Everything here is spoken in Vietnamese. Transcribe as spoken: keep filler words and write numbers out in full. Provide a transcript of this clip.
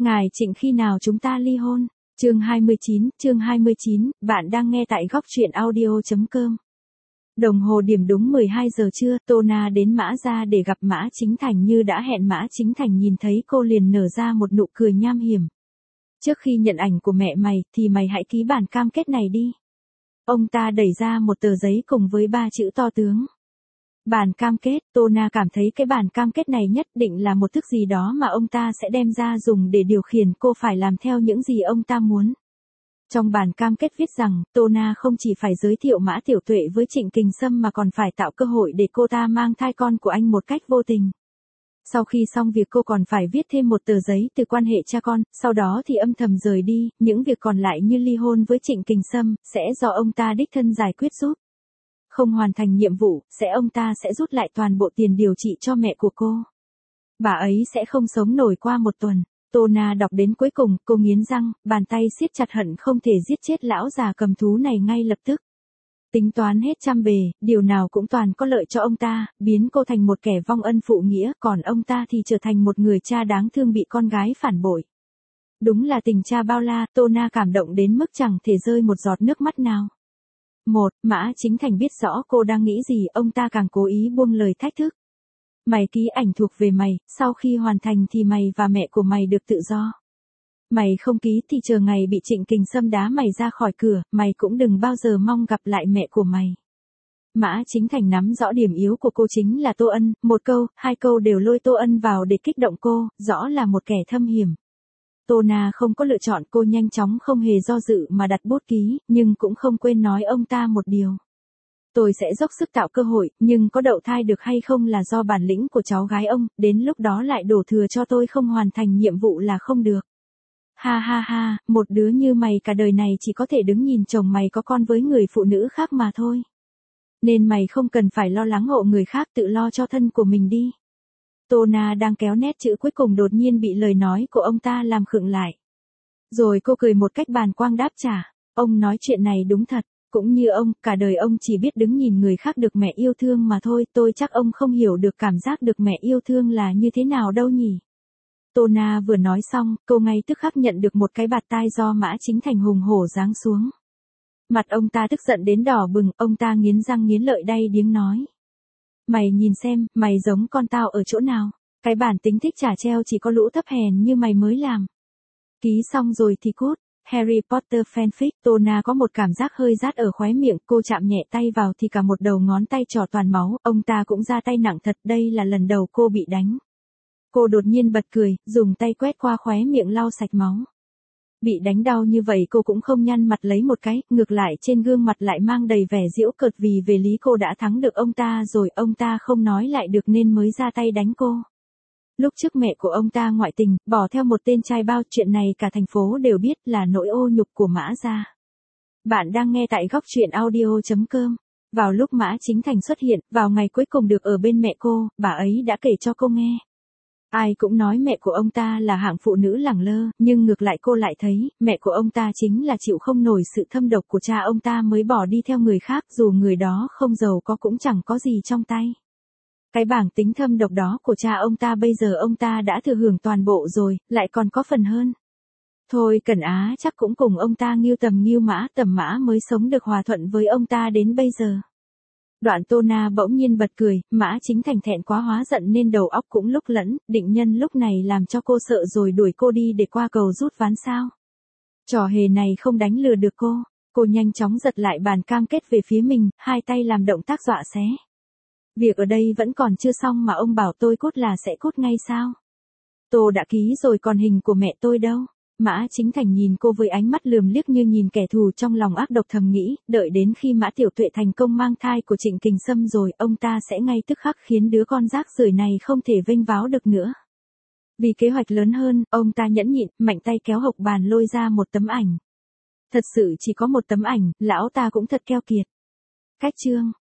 Ngài Trịnh khi nào chúng ta ly hôn? Chương hai mươi chín, chương hai mươi chín, bạn đang nghe tại góc truyện audio chấm com. Đồng hồ điểm đúng mười hai giờ trưa, Tô Na đến Mã Gia để gặp Mã Chính Thành như đã hẹn. Mã Chính Thành nhìn thấy cô liền nở ra một nụ cười nham hiểm. Trước khi nhận ảnh của mẹ mày, thì mày hãy ký bản cam kết này đi. Ông ta đẩy ra một tờ giấy cùng với ba chữ to tướng. Bản cam kết, Tô Na cảm thấy cái bản cam kết này nhất định là một thứ gì đó mà ông ta sẽ đem ra dùng để điều khiển cô phải làm theo những gì ông ta muốn. Trong bản cam kết viết rằng, Tô Na không chỉ phải giới thiệu Mã Tiểu Tuệ với Trịnh Kình Sâm mà còn phải tạo cơ hội để cô ta mang thai con của anh một cách vô tình. Sau khi xong việc cô còn phải viết thêm một tờ giấy từ quan hệ cha con, sau đó thì âm thầm rời đi, những việc còn lại như ly hôn với Trịnh Kình Sâm, sẽ do ông ta đích thân giải quyết giúp. Không hoàn thành nhiệm vụ, sẽ ông ta sẽ rút lại toàn bộ tiền điều trị cho mẹ của cô. Bà ấy sẽ không sống nổi qua một tuần. Tô Na đọc đến cuối cùng, cô nghiến răng, bàn tay siết chặt hận không thể giết chết lão già cầm thú này ngay lập tức. Tính toán hết trăm bề, điều nào cũng toàn có lợi cho ông ta, biến cô thành một kẻ vong ân phụ nghĩa, còn ông ta thì trở thành một người cha đáng thương bị con gái phản bội. Đúng là tình cha bao la, Tô Na cảm động đến mức chẳng thể rơi một giọt nước mắt nào. Một, Mã Chính Thành biết rõ cô đang nghĩ gì, ông ta càng cố ý buông lời thách thức. Mày ký ảnh thuộc về mày, sau khi hoàn thành thì mày và mẹ của mày được tự do. Mày không ký thì chờ ngày bị Trịnh Kình Sâm đá mày ra khỏi cửa, mày cũng đừng bao giờ mong gặp lại mẹ của mày. Mã Chính Thành nắm rõ điểm yếu của cô chính là Tô Ân, một câu, hai câu đều lôi Tô Ân vào để kích động cô, rõ là một kẻ thâm hiểm. Tô Na không có lựa chọn, cô nhanh chóng không hề do dự mà đặt bút ký, nhưng cũng không quên nói ông ta một điều. Tôi sẽ dốc sức tạo cơ hội, nhưng có đậu thai được hay không là do bản lĩnh của cháu gái ông, đến lúc đó lại đổ thừa cho tôi không hoàn thành nhiệm vụ là không được. Ha ha ha, một đứa như mày cả đời này chỉ có thể đứng nhìn chồng mày có con với người phụ nữ khác mà thôi. Nên mày không cần phải lo lắng hộ người khác, tự lo cho thân của mình đi. Tô Na đang kéo nét chữ cuối cùng đột nhiên bị lời nói của ông ta làm khựng lại. Rồi cô cười một cách bàng quang đáp trả, ông nói chuyện này đúng thật, cũng như ông, cả đời ông chỉ biết đứng nhìn người khác được mẹ yêu thương mà thôi, tôi chắc ông không hiểu được cảm giác được mẹ yêu thương là như thế nào đâu nhỉ. Tô Na vừa nói xong, cô ngay tức khắc nhận được một cái bạt tai do Mã Chính Thành hùng hổ giáng xuống. Mặt ông ta tức giận đến đỏ bừng, ông ta nghiến răng nghiến lợi đay điếng nói. Mày nhìn xem, mày giống con tao ở chỗ nào, cái bản tính thích trả treo chỉ có lũ thấp hèn như mày mới làm. Ký xong rồi thì cút. Harry Potter fanfic, Tô Na có một cảm giác hơi rát ở khóe miệng, cô chạm nhẹ tay vào thì cả một đầu ngón tay trỏ toàn máu, ông ta cũng ra tay nặng thật, đây là lần đầu cô bị đánh. Cô đột nhiên bật cười, dùng tay quét qua khóe miệng lau sạch máu. Bị đánh đau như vậy cô cũng không nhăn mặt lấy một cái, ngược lại trên gương mặt lại mang đầy vẻ giễu cợt vì về lý cô đã thắng được ông ta rồi, ông ta không nói lại được nên mới ra tay đánh cô. Lúc trước mẹ của ông ta ngoại tình, bỏ theo một tên trai bao, chuyện này cả thành phố đều biết, là nỗi ô nhục của Mã Gia. Bạn đang nghe tại góc truyện audio chấm com. Vào lúc Mã Chính Thành xuất hiện, vào ngày cuối cùng được ở bên mẹ cô, bà ấy đã kể cho cô nghe. Ai cũng nói mẹ của ông ta là hạng phụ nữ lẳng lơ, nhưng ngược lại cô lại thấy, mẹ của ông ta chính là chịu không nổi sự thâm độc của cha ông ta mới bỏ đi theo người khác, dù người đó không giàu có cũng chẳng có gì trong tay. Cái bảng tính thâm độc đó của cha ông ta bây giờ ông ta đã thừa hưởng toàn bộ rồi, lại còn có phần hơn. Thôi Cẩn Á chắc cũng cùng ông ta nghiêu tầm nghiêu mã tầm mã mới sống được hòa thuận với ông ta đến bây giờ. Đoạn Tô Na bỗng nhiên bật cười, Mã Chính Thành thẹn quá hóa giận nên đầu óc cũng lúc lẫn, định nhân lúc này làm cho cô sợ rồi đuổi cô đi để qua cầu rút ván sao. Trò hề này không đánh lừa được cô, cô nhanh chóng giật lại bàn cam kết về phía mình, hai tay làm động tác dọa xé. Việc ở đây vẫn còn chưa xong mà ông bảo tôi cút là sẽ cút ngay sao? Tôi đã ký rồi còn hình của mẹ tôi đâu? Mã Chính Thành nhìn cô với ánh mắt lườm liếc như nhìn kẻ thù, trong lòng ác độc thầm nghĩ, đợi đến khi Mã Tiểu Tuệ thành công mang thai của Trịnh Kình Sâm rồi, ông ta sẽ ngay tức khắc khiến đứa con rác rưởi này không thể vênh váo được nữa. Vì kế hoạch lớn hơn, ông ta nhẫn nhịn, mạnh tay kéo hộc bàn lôi ra một tấm ảnh. Thật sự chỉ có một tấm ảnh, lão ta cũng thật keo kiệt. Cách chương